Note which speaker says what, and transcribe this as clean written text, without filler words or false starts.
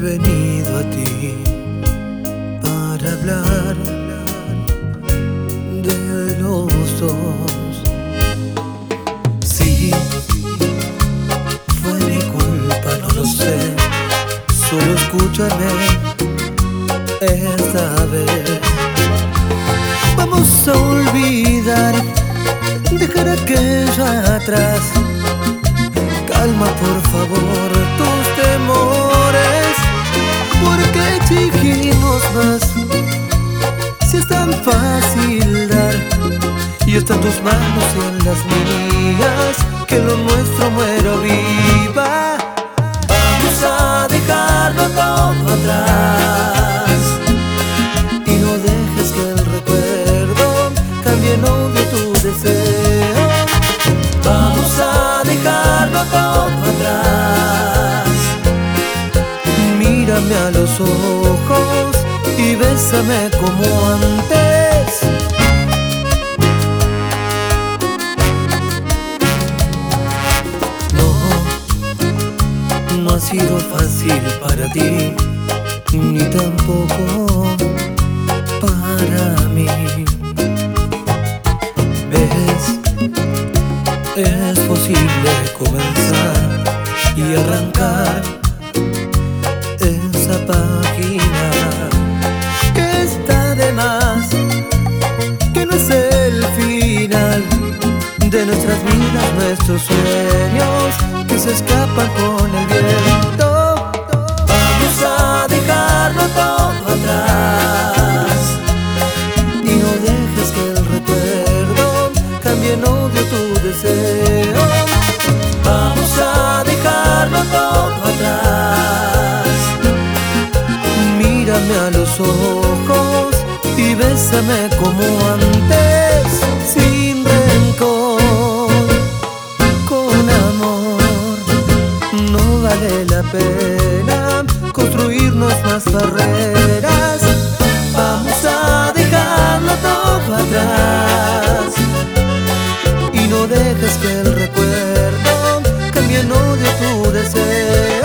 Speaker 1: venido a ti para hablar de los dos. Sí, fue mi culpa, no lo sé. Solo escúchame esta vez. Vamos a olvidar, dejar aquello atrás. Calma por favor tus temores, porque exigimos más. Si es tan fácil dar, y está en tus manos y en las mías, que lo nuestro muera o viva. Vamos a dejarlo todo atrás, y no dejes que el recuerdo cambie en odio tu deseo. Vamos a dejarlo todo atrás. Mírame a los ojos y bésame como antes. No ha sido fácil para ti, ni tampoco para mí. ¿Ves? Es posible comenzar y arrancar esa página que está de más, que no es el final de nuestras vidas, nuestros sueños que se escapan con el viento. Vamos a dejarlo todo atrás, y no dejes que el recuerdo cambie en odio tu deseo. Vamos a dejarlo todo atrás. Mírame a los ojos y bésame como antes, sin rencor, con amor. No vale la pena construirnos más barreras. Vamos a dejarlo todo atrás, y no dejes que el recuerdo cambie en odio tu deseo.